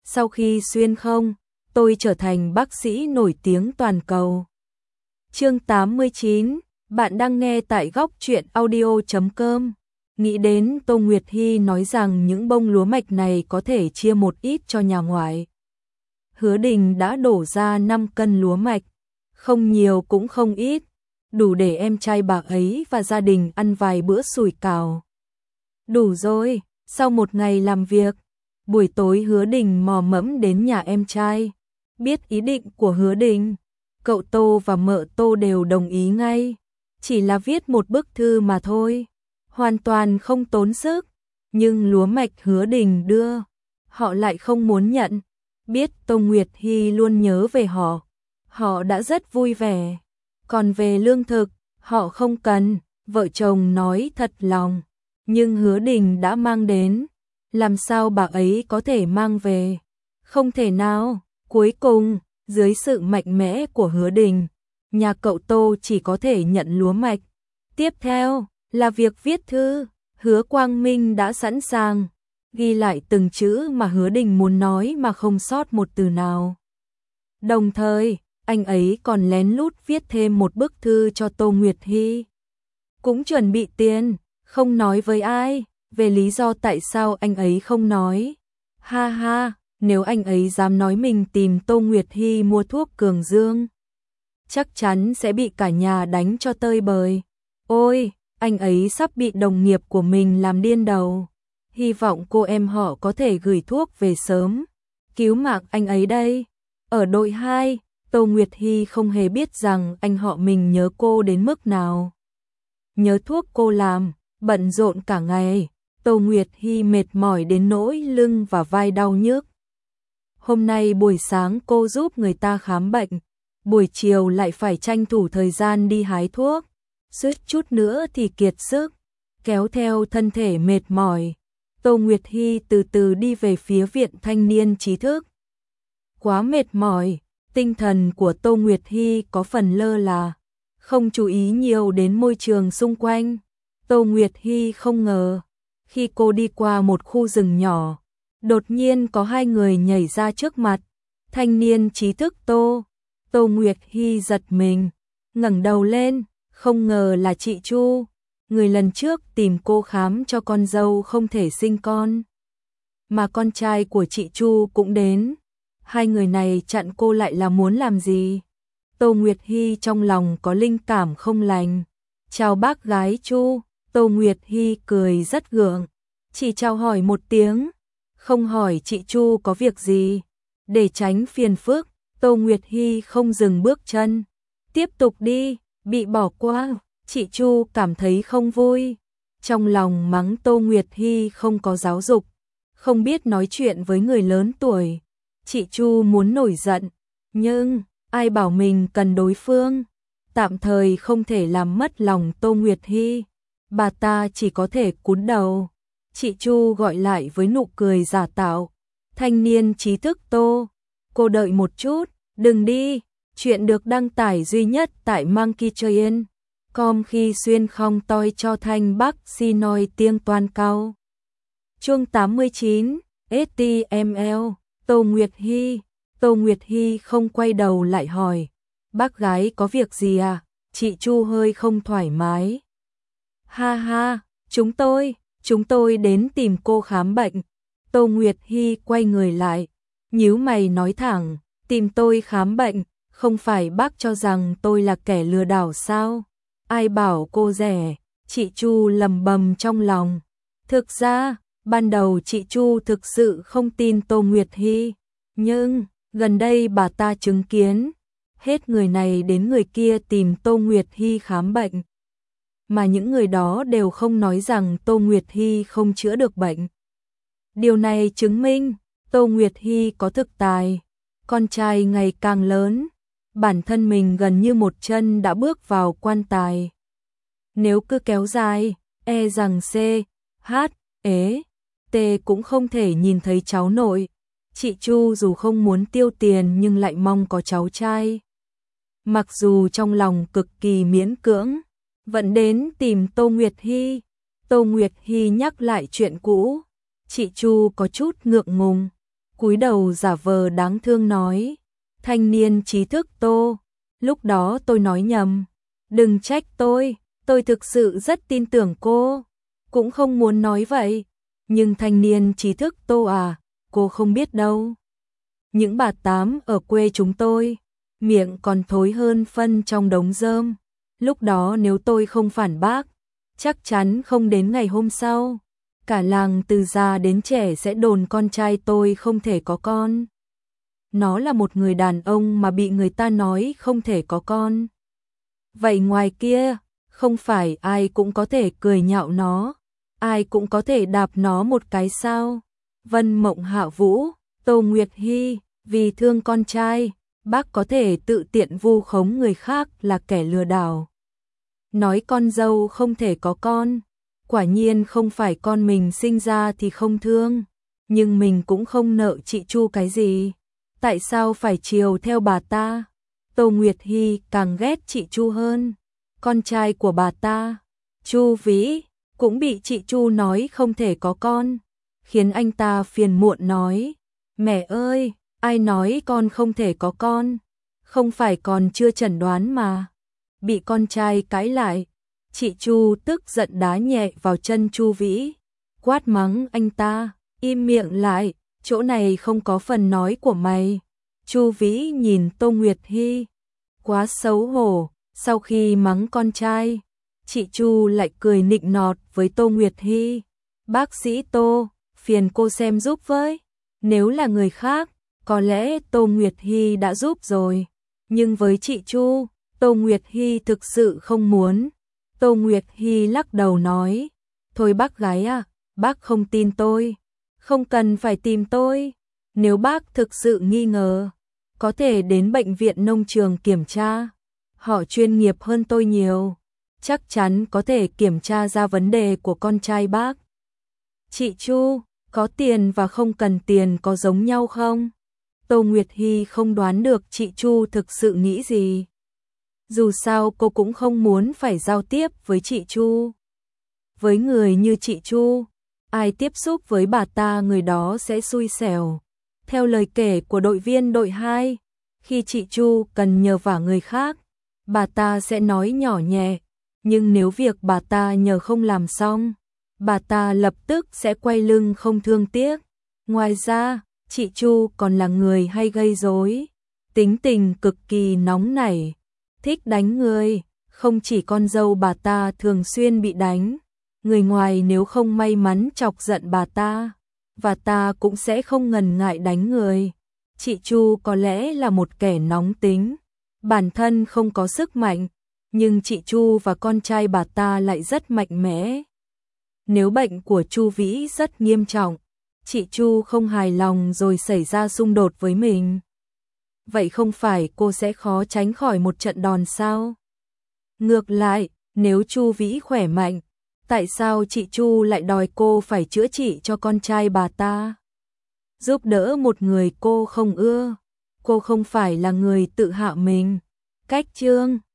sau khi xuyên không, tôi trở thành bác sĩ nổi tiếng toàn cầu. Chương 89, bạn đang nghe tại góc truyện audio.com. Nghĩ đến Tô Nguyệt Hy nói rằng những bông lúa mạch này có thể chia một ít cho nhà ngoại. Hứa Đình đã đổ ra 5 cân lúa mạch, không nhiều cũng không ít, đủ để em trai bà ấy và gia đình ăn vài bữa sủi cảo. Đủ rồi, sau một ngày làm việc, buổi tối Hứa Đình mò mẫm đến nhà em trai. Biết ý định của Hứa Đình, cậu Tô và mợ Tô đều đồng ý ngay. Chỉ là viết một bức thư mà thôi, hoàn toàn không tốn sức. Nhưng lúa mạch Hứa Đình đưa, họ lại không muốn nhận. Biết Tô Nguyệt Hy luôn nhớ về họ đã rất vui vẻ. Còn về lương thực, họ không cần, vợ chồng nói thật lòng. Nhưng Hứa Đình đã mang đến, làm sao bà ấy có thể mang về? Không thể nào. Cuối cùng, dưới sự mạnh mẽ của Hứa Đình, nhà cậu Tô chỉ có thể nhận lúa mạch. Tiếp theo là việc viết thư. Hứa Quang Minh đã sẵn sàng ghi lại từng chữ mà Hứa Đình muốn nói mà không sót một từ nào. Đồng thời, anh ấy còn lén lút viết thêm một bức thư cho Tô Nguyệt Hy. Cũng chuẩn bị tiền, không nói với ai, về lý do tại sao anh ấy không nói. Ha ha, nếu anh ấy dám nói mình tìm Tô Nguyệt Hy mua thuốc cường dương, chắc chắn sẽ bị cả nhà đánh cho tơi bời. Ôi, anh ấy sắp bị đồng nghiệp của mình làm điên đầu. Hy vọng cô em họ có thể gửi thuốc về sớm, cứu mạng anh ấy đây. Ở đội 2, Tô Nguyệt Hy không hề biết rằng anh họ mình nhớ cô đến mức nào. Nhớ thuốc cô làm, bận rộn cả ngày, Tô Nguyệt Hy mệt mỏi đến nỗi lưng và vai đau nhức. Hôm nay buổi sáng cô giúp người ta khám bệnh, buổi chiều lại phải tranh thủ thời gian đi hái thuốc, suýt chút nữa thì kiệt sức, kéo theo thân thể mệt mỏi. Tô Nguyệt Hy từ từ đi về phía Viện Thanh niên trí thức. Quá mệt mỏi, tinh thần của Tô Nguyệt Hy có phần lơ là, không chú ý nhiều đến môi trường xung quanh. Tô Nguyệt Hy không ngờ, khi cô đi qua một khu rừng nhỏ, đột nhiên có hai người nhảy ra trước mặt. Thanh niên trí thức Tô. Tô Nguyệt Hy giật mình, ngẩng đầu lên, không ngờ là chị Chu, người lần trước tìm cô khám cho con dâu không thể sinh con. Mà con trai của chị Chu cũng đến. Hai người này chặn cô lại là muốn làm gì? Tô Nguyệt Hy trong lòng có linh cảm không lành. Chào bác gái Chu. Tô Nguyệt Hy cười rất gượng, chỉ chào hỏi một tiếng, không hỏi chị Chu có việc gì. Để tránh phiền phức, Tô Nguyệt Hy không dừng bước chân, tiếp tục đi. Bị bỏ qua, chị Chu cảm thấy không vui, trong lòng mắng Tô Nguyệt Hy không có giáo dục, không biết nói chuyện với người lớn tuổi. Chị Chu muốn nổi giận, nhưng ai bảo mình cần đối phương, tạm thời không thể làm mất lòng Tô Nguyệt Hy. Bà ta chỉ có thể cúi đầu. Chị Chu gọi lại với nụ cười giả tạo. Thanh niên trí thức Tô, cô đợi một chút, đừng đi. Chuyện được đăng tải duy nhất tại monkeytrain.com khi xuyên không toi cho thanh bắc xin nói tiếng toàn cao. Chương 89, HTML, Tô Nguyệt Hy. Tô Nguyệt Hy không quay đầu lại hỏi, bác gái có việc gì à? Chị Chu hơi không thoải mái. Ha ha, chúng tôi đến tìm cô khám bệnh. Tô Nguyệt Hy quay người lại, nhíu mày nói thẳng, tìm tôi khám bệnh, không phải bác cho rằng tôi là kẻ lừa đảo sao? Ai bảo cô rẻ? Chị Chu lầm bầm trong lòng. Thực ra, ban đầu chị Chu thực sự không tin Tô Nguyệt Hy, nhưng gần đây bà ta chứng kiến hết người này đến người kia tìm Tô Nguyệt Hy khám bệnh, mà những người đó đều không nói rằng Tô Nguyệt Hy không chữa được bệnh. Điều này chứng minh Tô Nguyệt Hy có thực tài, con trai ngày càng lớn, bản thân mình gần như một chân đã bước vào quan tài. Nếu cứ kéo dài, e rằng C, H, E, T cũng không thể nhìn thấy cháu nội. Chị Chu dù không muốn tiêu tiền nhưng lại mong có cháu trai. Mặc dù trong lòng cực kỳ miễn cưỡng, vẫn đến tìm Tô Nguyệt Hy. Tô Nguyệt Hy nhắc lại chuyện cũ, chị Chu có chút ngượng ngùng. cúi đầu giả vờ đáng thương nói, thanh niên trí thức Tô, lúc đó tôi nói nhầm, đừng trách tôi thực sự rất tin tưởng cô, cũng không muốn nói vậy, nhưng thanh niên trí thức Tô à, cô không biết đâu. Những bà tám ở quê chúng tôi, miệng còn thối hơn phân trong đống rơm, lúc đó nếu tôi không phản bác, chắc chắn không đến ngày hôm sau, cả làng từ già đến trẻ sẽ đồn con trai tôi không thể có con. Nó là một người đàn ông mà bị người ta nói không thể có con. Vậy ngoài kia, không phải ai cũng có thể cười nhạo nó, ai cũng có thể đạp nó một cái sao? Vân Mộng Hạ Vũ, Tô Nguyệt Hy, vì thương con trai, bác có thể tự tiện vu khống người khác là kẻ lừa đảo. Nói con dâu không thể có con, quả nhiên không phải con mình sinh ra thì không thương, nhưng mình cũng không nợ chị Chu cái gì. Tại sao phải chiều theo bà ta? Tô Nguyệt Hy càng ghét chị Chu hơn. Con trai của bà ta, Chu Vĩ, cũng bị chị Chu nói không thể có con, khiến anh ta phiền muộn nói, mẹ ơi, ai nói con không thể có con, không phải còn chưa chẩn đoán mà. Bị con trai cãi lại, chị Chu tức giận đá nhẹ vào chân Chu Vĩ, quát mắng anh ta, im miệng lại, chỗ này không có phần nói của mày. Chu Vĩ nhìn Tô Nguyệt Hy, quá xấu hổ, sau khi mắng con trai, chị Chu lại cười nịnh nọt với Tô Nguyệt Hy, bác sĩ Tô, phiền cô xem giúp với, nếu là người khác, có lẽ Tô Nguyệt Hy đã giúp rồi, nhưng với chị Chu, Tô Nguyệt Hy thực sự không muốn. Tô Nguyệt Hy lắc đầu nói, thôi bác gái à, bác không tin tôi, không cần phải tìm tôi, nếu bác thực sự nghi ngờ, có thể đến bệnh viện nông trường kiểm tra, họ chuyên nghiệp hơn tôi nhiều, chắc chắn có thể kiểm tra ra vấn đề của con trai bác. Chị Chu, có tiền và không cần tiền có giống nhau không? Tô Nguyệt Hy không đoán được chị Chu thực sự nghĩ gì. Dù sao cô cũng không muốn phải giao tiếp với chị Chu. Với người như chị Chu, ai tiếp xúc với bà ta người đó sẽ xui xẻo. Theo lời kể của đội viên đội 2, khi chị Chu cần nhờ vả người khác, bà ta sẽ nói nhỏ nhẹ, nhưng nếu việc bà ta nhờ không làm xong, bà ta lập tức sẽ quay lưng không thương tiếc. Ngoài ra, chị Chu còn là người hay gây rối, tính tình cực kỳ nóng nảy, thích đánh người, không chỉ con dâu bà ta thường xuyên bị đánh, người ngoài nếu không may mắn chọc giận bà ta cũng sẽ không ngần ngại đánh người. Chị Chu có lẽ là một kẻ nóng tính, bản thân không có sức mạnh, nhưng chị Chu và con trai bà ta lại rất mạnh mẽ. Nếu bệnh của Chu Vĩ rất nghiêm trọng, chị Chu không hài lòng rồi xảy ra xung đột với mình, vậy không phải cô sẽ khó tránh khỏi một trận đòn sao? Ngược lại, nếu Chu Vĩ khỏe mạnh, tại sao chị Chu lại đòi cô phải chữa trị cho con trai bà ta? Giúp đỡ một người cô không ưa, cô không phải là người tự hạ mình. Cách chương